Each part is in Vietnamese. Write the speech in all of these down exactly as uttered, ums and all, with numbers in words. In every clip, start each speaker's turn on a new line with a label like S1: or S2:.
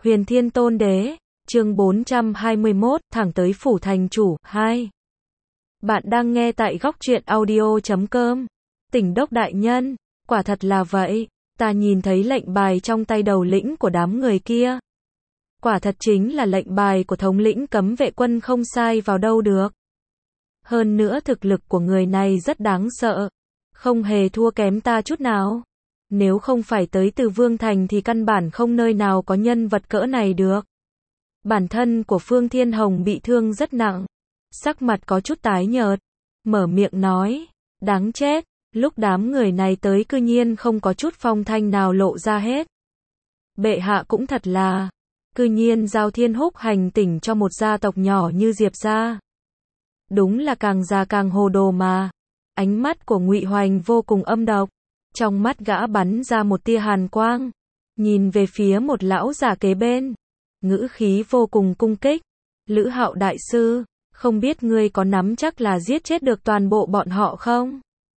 S1: Huyền Thiên Tôn Đế, chương bốn trăm hai mươi mốt, thẳng tới phủ thành chủ, hai. Bạn đang nghe tại góc truyện audio chấm com. Tỉnh đốc đại nhân, quả thật là vậy, ta nhìn thấy lệnh bài trong tay đầu lĩnh của đám người kia. Quả thật chính là lệnh bài của thống lĩnh cấm vệ quân không sai vào đâu được. Hơn nữa thực lực của người này rất đáng sợ, không hề thua kém ta chút nào. Nếu không phải tới từ Vương Thành thì căn bản không nơi nào có nhân vật cỡ này được. Bản thân của Phương Thiên Hồng bị thương rất nặng, sắc mặt có chút tái nhợt, mở miệng nói, đáng chết, lúc đám người này tới cư nhiên không có chút phong thanh nào lộ ra hết. Bệ hạ cũng thật là, cư nhiên giao thiên húc hành tỉnh cho một gia tộc nhỏ như Diệp gia. Đúng là càng già càng hồ đồ mà. Ánh mắt của Ngụy Hoành vô cùng âm độc, trong mắt gã bắn ra một tia hàn quang, nhìn về phía một lão giả kế bên, ngữ khí vô cùng cung kích, Lữ Hạo đại sư, không biết ngươi có nắm chắc là giết chết được toàn bộ bọn họ không?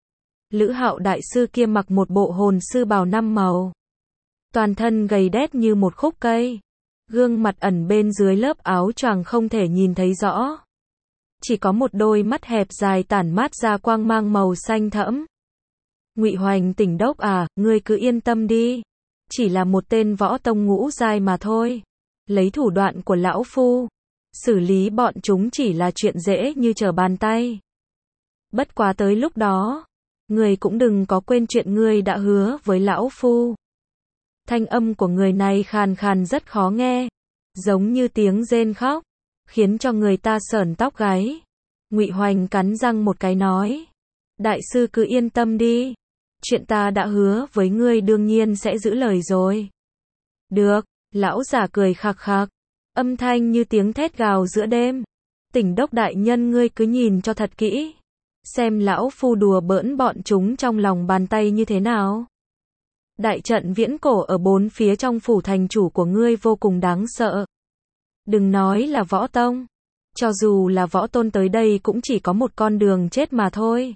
S1: Lữ Hạo đại sư kia mặc một bộ hồn sư bào năm màu, toàn thân gầy đét như một khúc cây, gương mặt ẩn bên dưới lớp áo choàng không thể nhìn thấy rõ, chỉ có một đôi mắt hẹp dài tản mát ra quang mang màu xanh thẫm. Ngụy Hoành tỉnh đốc à, ngươi cứ yên tâm đi, chỉ là một tên võ tông ngũ giai mà thôi, lấy thủ đoạn của lão phu, xử lý bọn chúng chỉ là chuyện dễ như trở bàn tay. Bất quá tới lúc đó, ngươi cũng đừng có quên chuyện ngươi đã hứa với lão phu. Thanh âm của người này khàn khàn rất khó nghe, giống như tiếng rên khóc, khiến cho người ta sởn tóc gáy. Ngụy Hoành cắn răng một cái nói, đại sư cứ yên tâm đi, chuyện ta đã hứa với ngươi đương nhiên sẽ giữ lời rồi. Được, lão giả cười khạc khạc, âm thanh như tiếng thét gào giữa đêm. Tỉnh đốc đại nhân ngươi cứ nhìn cho thật kỹ, xem lão phu đùa bỡn bọn chúng trong lòng bàn tay như thế nào. Đại trận viễn cổ ở bốn phía trong phủ thành chủ của ngươi vô cùng đáng sợ. Đừng nói là võ tông, cho dù là võ tôn tới đây cũng chỉ có một con đường chết mà thôi.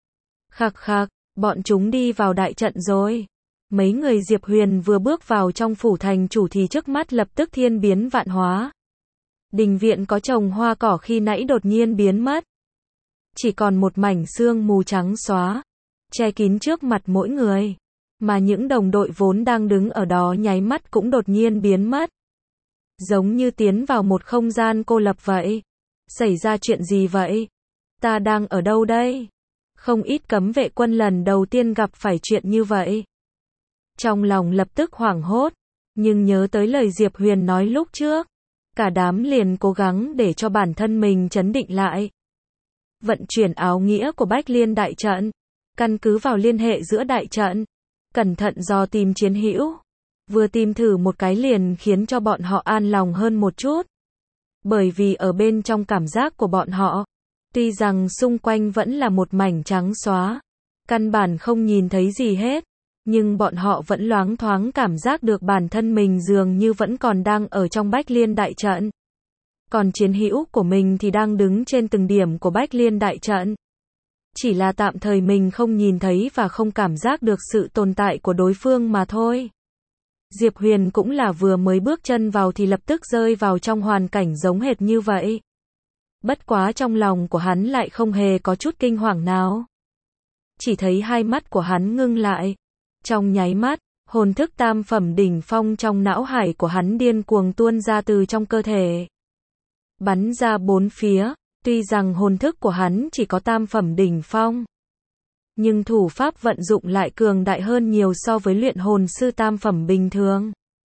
S1: Khạc khạc, bọn chúng đi vào đại trận rồi. Mấy người Diệp Huyền vừa bước vào trong phủ thành chủ thì trước mắt lập tức thiên biến vạn hóa. Đình viện có trồng hoa cỏ khi nãy đột nhiên biến mất, chỉ còn một mảnh sương mù trắng xóa, che kín trước mặt mỗi người. Mà những đồng đội vốn đang đứng ở đó nháy mắt cũng đột nhiên biến mất, giống như tiến vào một không gian cô lập vậy. Xảy ra chuyện gì vậy? Ta đang ở đâu đây? Không ít cấm vệ quân lần đầu tiên gặp phải chuyện như vậy. Trong lòng lập tức hoảng hốt, nhưng nhớ tới lời Diệp Huyền nói lúc trước, cả đám liền cố gắng để cho bản thân mình trấn định lại. Vận chuyển áo nghĩa của Bách Liên đại trận, căn cứ vào liên hệ giữa đại trận, cẩn thận dò tìm chiến hữu. Vừa tìm thử một cái liền khiến cho bọn họ an lòng hơn một chút. Bởi vì ở bên trong cảm giác của bọn họ, tuy rằng xung quanh vẫn là một mảnh trắng xóa, căn bản không nhìn thấy gì hết, nhưng bọn họ vẫn loáng thoáng cảm giác được bản thân mình dường như vẫn còn đang ở trong Bách Liên đại trận. Còn chiến hữu của mình thì đang đứng trên từng điểm của Bách Liên đại trận. Chỉ là tạm thời mình không nhìn thấy và không cảm giác được sự tồn tại của đối phương mà thôi. Diệp Huyền cũng là vừa mới bước chân vào thì lập tức rơi vào trong hoàn cảnh giống hệt như vậy. Bất quá trong lòng của hắn lại không hề có chút kinh hoàng nào. Chỉ thấy hai mắt của hắn ngưng lại. Trong nháy mắt, hồn thức tam phẩm đỉnh phong trong não hải của hắn điên cuồng tuôn ra từ trong cơ thể, bắn ra bốn phía. Tuy rằng hồn thức của hắn chỉ có tam phẩm đỉnh phong, nhưng thủ pháp vận dụng lại cường đại hơn nhiều so với luyện hồn sư tam phẩm bình thường.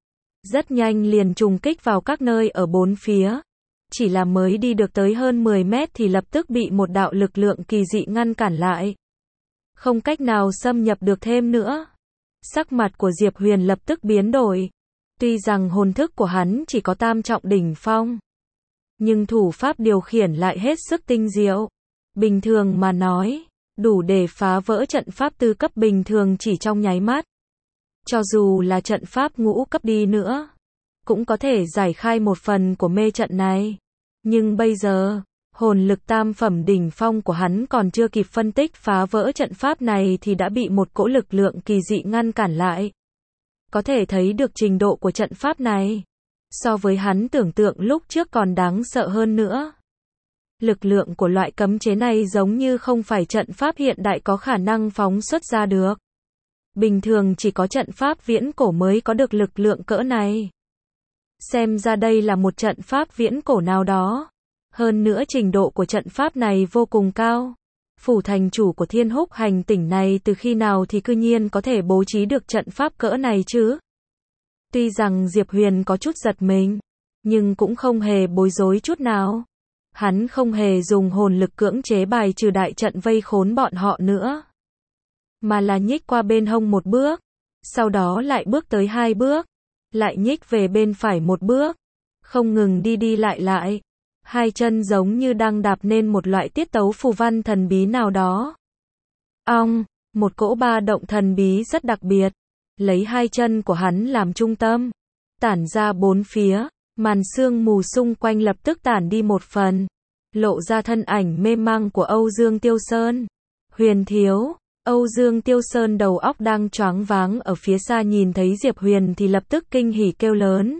S1: Rất nhanh liền trùng kích vào các nơi ở bốn phía. Chỉ là mới đi được tới hơn mười mét thì lập tức bị một đạo lực lượng kỳ dị ngăn cản lại. Không cách nào xâm nhập được thêm nữa. Sắc mặt của Diệp Huyền lập tức biến đổi. Tuy rằng hồn thức của hắn chỉ có tam trọng đỉnh phong, nhưng thủ pháp điều khiển lại hết sức tinh diệu. Bình thường mà nói, đủ để phá vỡ trận pháp tư cấp bình thường chỉ trong nháy mắt. Cho dù là trận pháp ngũ cấp đi nữa, cũng có thể giải khai một phần của mê trận này. Nhưng bây giờ, hồn lực tam phẩm đỉnh phong của hắn còn chưa kịp phân tích phá vỡ trận pháp này thì đã bị một cỗ lực lượng kỳ dị ngăn cản lại. Có thể thấy được trình độ của trận pháp này. So với hắn tưởng tượng lúc trước còn đáng sợ hơn nữa. Lực lượng của loại cấm chế này giống như không phải trận pháp hiện đại có khả năng phóng xuất ra được. Bình thường chỉ có trận pháp viễn cổ mới có được lực lượng cỡ này. Xem ra đây là một trận pháp viễn cổ nào đó. Hơn nữa trình độ của trận pháp này vô cùng cao. Phủ thành chủ của Thiên Húc hành tỉnh này từ khi nào thì cư nhiên có thể bố trí được trận pháp cỡ này chứ? Tuy rằng Diệp Huyền có chút giật mình, nhưng cũng không hề bối rối chút nào. Hắn không hề dùng hồn lực cưỡng chế bài trừ đại trận vây khốn bọn họ nữa. Mà là nhích qua bên hông một bước, sau đó lại bước tới hai bước, lại nhích về bên phải một bước, không ngừng đi đi lại lại. Hai chân giống như đang đạp nên một loại tiết tấu phù văn thần bí nào đó. Ong, một cỗ ba động thần bí rất đặc biệt, lấy hai chân của hắn làm trung tâm, tản ra bốn phía, màn sương mù xung quanh lập tức tản đi một phần, lộ ra thân ảnh mê mang của Âu Dương Tiêu Sơn. Huyền thiếu, Âu Dương Tiêu Sơn đầu óc đang choáng váng ở phía xa nhìn thấy Diệp Huyền thì lập tức kinh hỉ kêu lớn.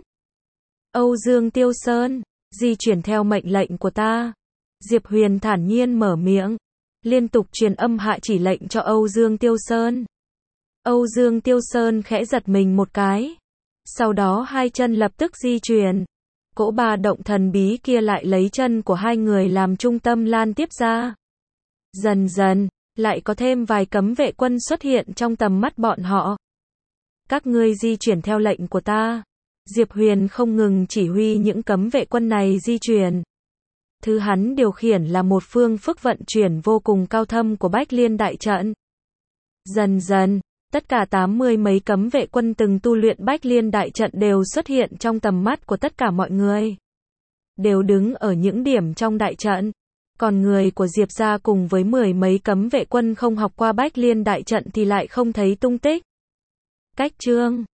S1: Âu Dương Tiêu Sơn, di chuyển theo mệnh lệnh của ta. Diệp Huyền thản nhiên mở miệng, liên tục truyền âm hạ chỉ lệnh cho Âu Dương Tiêu Sơn. Âu Dương Tiêu Sơn khẽ giật mình một cái. Sau đó hai chân lập tức di chuyển. Cỗ ba động thần bí kia lại lấy chân của hai người làm trung tâm lan tiếp ra. Dần dần, lại có thêm vài cấm vệ quân xuất hiện trong tầm mắt bọn họ. Các ngươi di chuyển theo lệnh của ta. Diệp Huyền không ngừng chỉ huy những cấm vệ quân này di chuyển. Thứ hắn điều khiển là một phương phức vận chuyển vô cùng cao thâm của Bách Liên Đại Trận. Dần dần, tất cả tám mươi mấy cấm vệ quân từng tu luyện Bách Liên Đại Trận đều xuất hiện trong tầm mắt của tất cả mọi người. Đều đứng ở những điểm trong đại trận. Còn người của Diệp gia cùng với mười mấy cấm vệ quân không học qua Bách Liên Đại Trận thì lại không thấy tung tích. Cách chương